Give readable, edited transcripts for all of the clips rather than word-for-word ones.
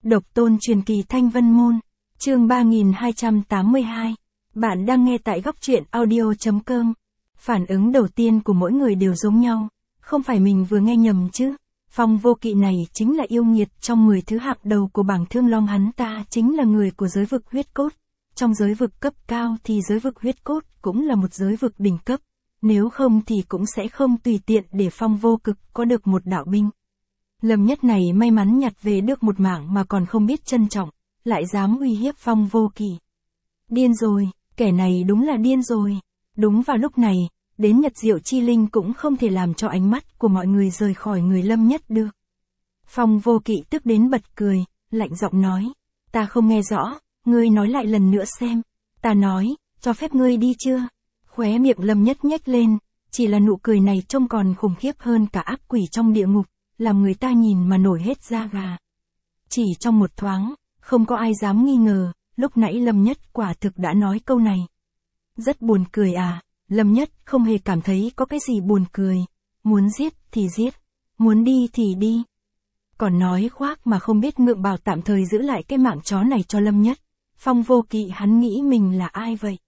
Độc tôn truyền kỳ Thanh Vân Môn, chương 3282. Bạn đang nghe tại góc truyện audio.com. Phản ứng đầu tiên của mỗi người đều giống nhau, không phải mình vừa nghe nhầm chứ. Phong Vô Kỵ này chính là yêu nghiệt trong 10 thứ hạng đầu của bảng Thương Long, hắn ta chính là người của giới vực huyết cốt. Trong giới vực cấp cao thì giới vực huyết cốt cũng là một giới vực đỉnh cấp, nếu không thì cũng sẽ không tùy tiện để Phong Vô Cực có được một đạo binh. Lâm Nhất này may mắn nhặt về được một mảng mà còn không biết trân trọng, lại dám uy hiếp Phong Vô Kỵ. Điên rồi, kẻ này đúng là điên rồi. Đúng vào lúc này, đến Nhật Diệu Chi Linh cũng không thể làm cho ánh mắt của mọi người rời khỏi người Lâm Nhất được. Phong Vô Kỵ tức đến bật cười, lạnh giọng nói, ta không nghe rõ, ngươi nói lại lần nữa xem. Ta nói, cho phép ngươi đi chưa? Khóe miệng Lâm Nhất nhếch lên, chỉ là nụ cười này trông còn khủng khiếp hơn cả ác quỷ trong địa ngục, làm người ta nhìn mà nổi hết da gà. Chỉ trong một thoáng, không có ai dám nghi ngờ, lúc nãy Lâm Nhất quả thực đã nói câu này. Rất buồn cười à? Lâm Nhất không hề cảm thấy có cái gì buồn cười. Muốn giết thì giết, muốn đi thì đi. Còn nói khoác mà không biết ngượng, bảo tạm thời giữ lại cái mạng chó này cho Lâm Nhất. Phong Vô Kỵ hắn nghĩ mình là ai vậy?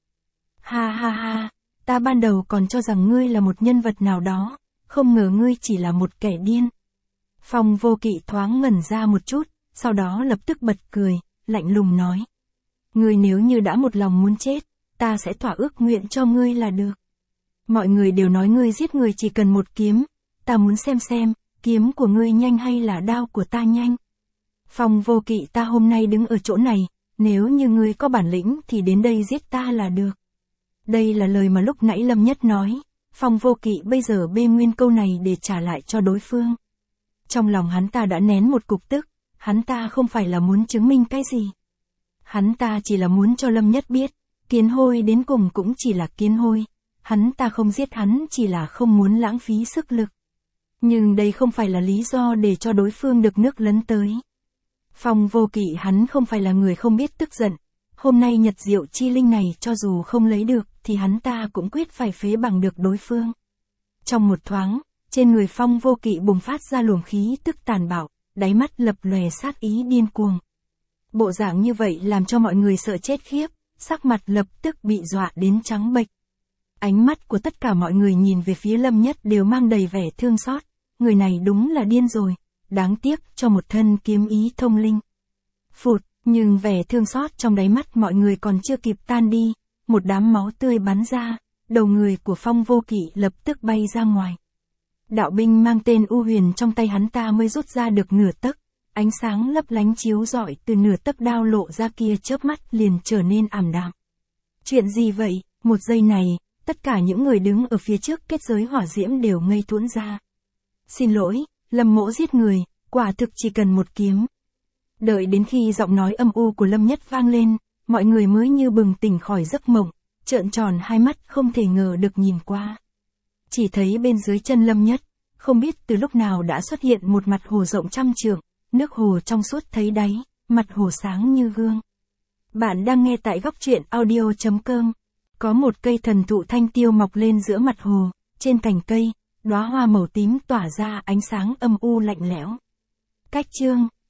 Ha ha ha, ta ban đầu còn cho rằng ngươi là một nhân vật nào đó, không ngờ ngươi chỉ là một kẻ điên. Phong Vô Kỵ thoáng ngẩn ra một chút, sau đó lập tức bật cười, lạnh lùng nói. Ngươi nếu như đã một lòng muốn chết, ta sẽ thỏa ước nguyện cho ngươi là được. Mọi người đều nói ngươi giết người chỉ cần một kiếm, ta muốn xem, kiếm của ngươi nhanh hay là đao của ta nhanh. Phong Vô Kỵ, ta hôm nay đứng ở chỗ này, nếu như ngươi có bản lĩnh thì đến đây giết ta là được. Đây là lời mà lúc nãy Lâm Nhất nói, Phong Vô Kỵ bây giờ bê nguyên câu này để trả lại cho đối phương. Trong lòng hắn ta đã nén một cục tức, hắn ta không phải là muốn chứng minh cái gì. Hắn ta chỉ là muốn cho Lâm Nhất biết, kiến hôi đến cùng cũng chỉ là kiến hôi. Hắn ta không giết hắn chỉ là không muốn lãng phí sức lực. Nhưng đây không phải là lý do để cho đối phương được nước lấn tới. Phong Vô Kỵ hắn không phải là người không biết tức giận. Hôm nay Nhật Diệu Chi Linh này cho dù không lấy được thì hắn ta cũng quyết phải phế bằng được đối phương. Trong một thoáng, trên người Phong Vô Kỵ bùng phát ra luồng khí tức tàn bạo, đáy mắt lập lòe sát ý điên cuồng. Bộ dạng như vậy làm cho mọi người sợ chết khiếp, sắc mặt lập tức bị dọa đến trắng bệch. Ánh mắt của tất cả mọi người nhìn về phía Lâm Nhất đều mang đầy vẻ thương xót, người này đúng là điên rồi, đáng tiếc cho một thân kiếm ý thông linh. Phụt, nhưng vẻ thương xót trong đáy mắt mọi người còn chưa kịp tan đi, một đám máu tươi bắn ra, đầu người của Phong Vô Kỵ lập tức bay ra ngoài. Đạo binh mang tên U Huyền trong tay hắn ta mới rút ra được nửa tấc, ánh sáng lấp lánh chiếu rọi từ nửa tấc đao lộ ra kia chớp mắt liền trở nên ảm đạm. Chuyện gì vậy? Một giây này, tất cả những người đứng ở phía trước kết giới hỏa diễm đều ngây thuẫn ra. Xin lỗi, Lâm mỗ giết người, quả thực chỉ cần một kiếm. Đợi đến khi giọng nói âm u của Lâm Nhất vang lên, mọi người mới như bừng tỉnh khỏi giấc mộng, trợn tròn hai mắt không thể ngờ được nhìn qua. Chỉ thấy bên dưới chân Lâm Nhất, không biết từ lúc nào đã xuất hiện một mặt hồ rộng trăm trượng, nước hồ trong suốt thấy đáy, mặt hồ sáng như gương. Bạn đang nghe tại góc truyện audio.com. Có một cây thần thụ thanh tiêu mọc lên giữa mặt hồ, trên cành cây, đóa hoa màu tím tỏa ra ánh sáng âm u lạnh lẽo. Cách chương